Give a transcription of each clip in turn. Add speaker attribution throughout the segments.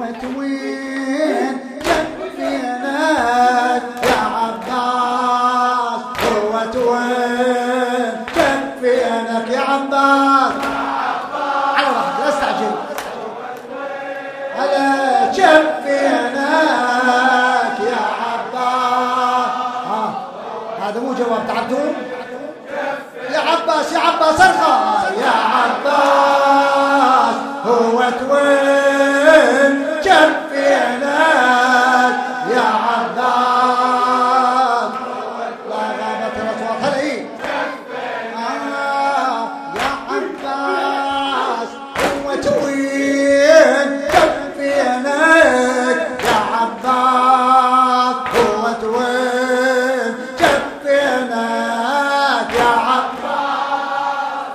Speaker 1: وين كفينك يا عباس وين كفينك يا عباس على راحتك لا استعجل على كفينك يا عباس هذا مو جواب تعبتوا يا عباس يا عباس ارخى يا عباس وين كفينك يا عباس لا غابت الاصوات هلا ايه يا عباس وين كفينك يا عباس وين كفينك يا عباس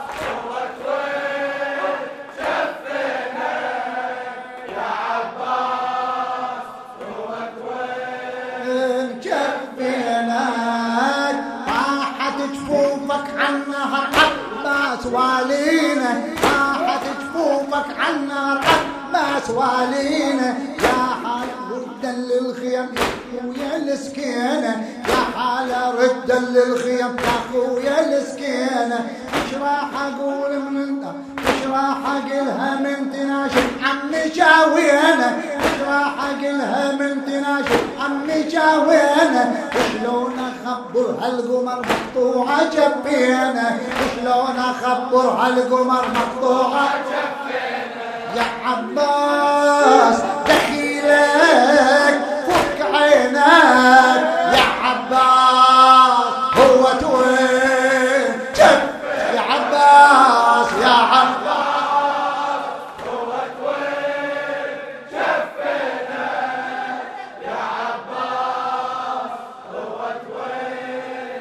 Speaker 1: كفينك راحت جفوفك عنها عباس والينا راحت جفوفك عنها عباس والينا يا حال ردا للخيم يا خويا السكينة يا حال ردا للخيم يا خويا السكينة ايش راح اقول ايش راح اقولها من تناشد عمي شاوينا ايش راح اقولها من تناشد عمي شاوينا شلون اخبر هالقمر مقطوعه جبينا شلون اخبر هالقمر مقطوعه جبينا يا عباس دخيلك فك عينك يا عباس هو توين جب يا عباس يا عباس هو توين جبينا يا عباس هو توين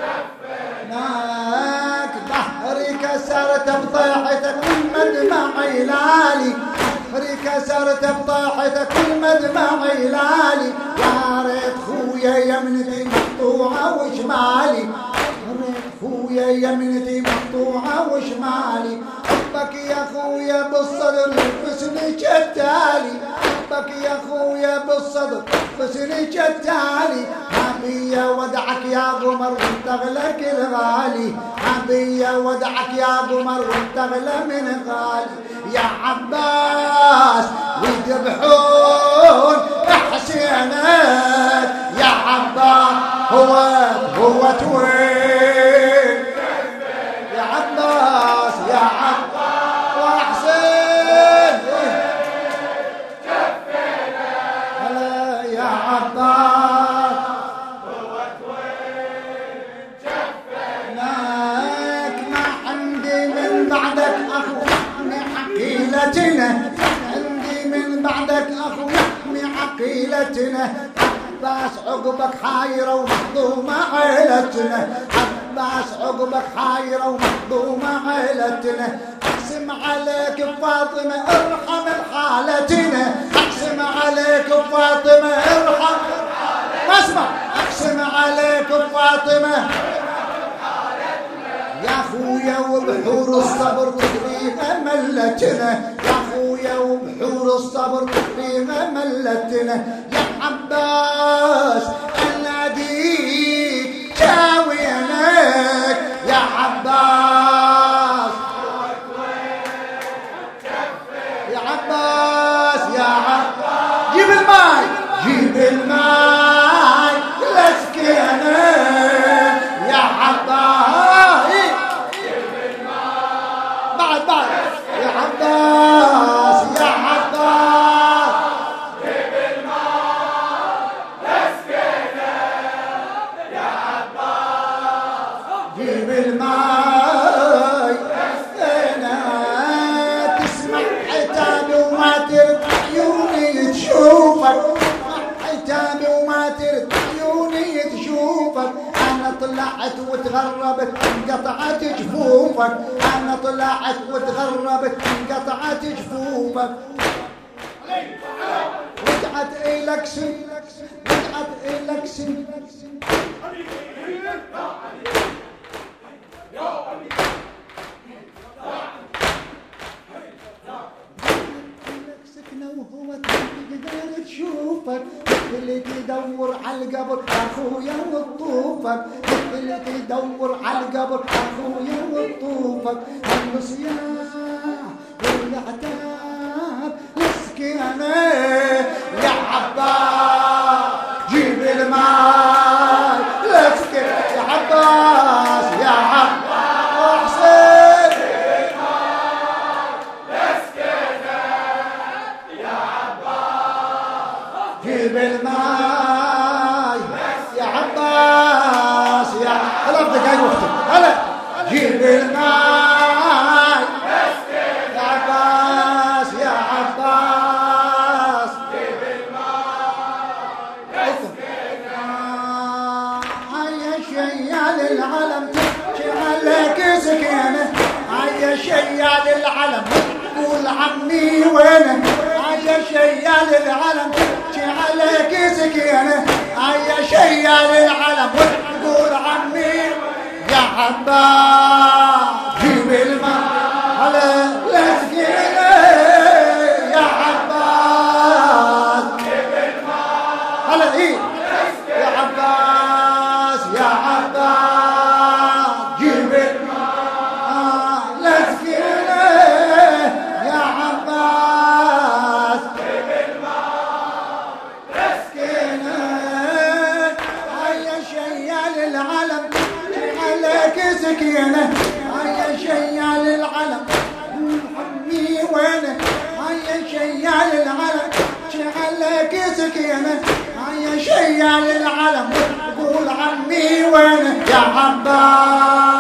Speaker 1: جبيناك ظهري كسرت بطيحتك المدمع يلالي ظهري كسرت بطيحتك المدمع يلالي يا ريت خويا يمنتي مقطوعه وشمالي يا ريت خويا يمنتي مقطوعه وشمالي حبك يا خويا بالصدر فسني جتالي حبك يا خويا بالصدر فسني جتالي حبي ودعك يا قمر وانت غلك الغالي حبي ودعك يا قمر وانت غلى من غالي يا عباس ويذبحون حسينك يا عباس هو توين يا عباس يا عباس وحسين هلا يا عباس هو توين جفيناك ما عندي من بعدك اخو عقيلتنا عندي من بعدك اخو يحمي عقيلتنا عباس عقبك حايره ومحظومه عيلتنا عباس عقبك حايره ومحظومه عيلتنا اقسم عليك بفاطمه ارحم حالتنا اقسم عليك بفاطمه ارحم ما اسمع اقسم عليك بفاطمه يا خويا وبحور الصبر تكريمه ملتنا يا خويا وبحور الصبر تكريمه ملتنا يا عباس اناديك شاوينك يا عباس يا عباس يا عباس جيب الماي جيب الماي لسكينه يا عباس بعد يا عباس يا عباس جيب الماء لسكينة يا عباس جيب الماء لسكينة تسمع عتابي وما ترد عيوني تشوفك عتابي وما ترد عيوني تشوفك أنا طلعت وتغربت انقطعت جفوفك أنا طلعت وتغربت انقطعت جفوفك رجعت إلك سن رجعت إلك سن سكنة وهو نشوفك اللي تدور على القبر اخويا وتطوفك اللي تدور على القبر اخويا وتطوفك الصياح والعتاب مسكينه يا عباس جيب الماي لسكت يا عباس يا عباس حسين جيب الماي يا عباس يا 3 دقايق وقتك هلا جيب الماي يا عباس يا عباس جيب الماي هيا شيال العلم جعلك سكينه هيا شيال العلم قول عمي وينه هيا شيال العلم جعلك سكينه هيا شيال العلم وتقول عمي يا عباس جيب الماء على السكينه يا عباس جيب الماء على ايه يا عباس يا عباس جيب الماء السكينه يا عباس جيب الماء السكينه هيا شيال العلم عليك سكينه هيا شيال العلم عمي وينه هيا شيال العلم عليك سكينه هيا شيال العلم قول عمي وينه يا عباس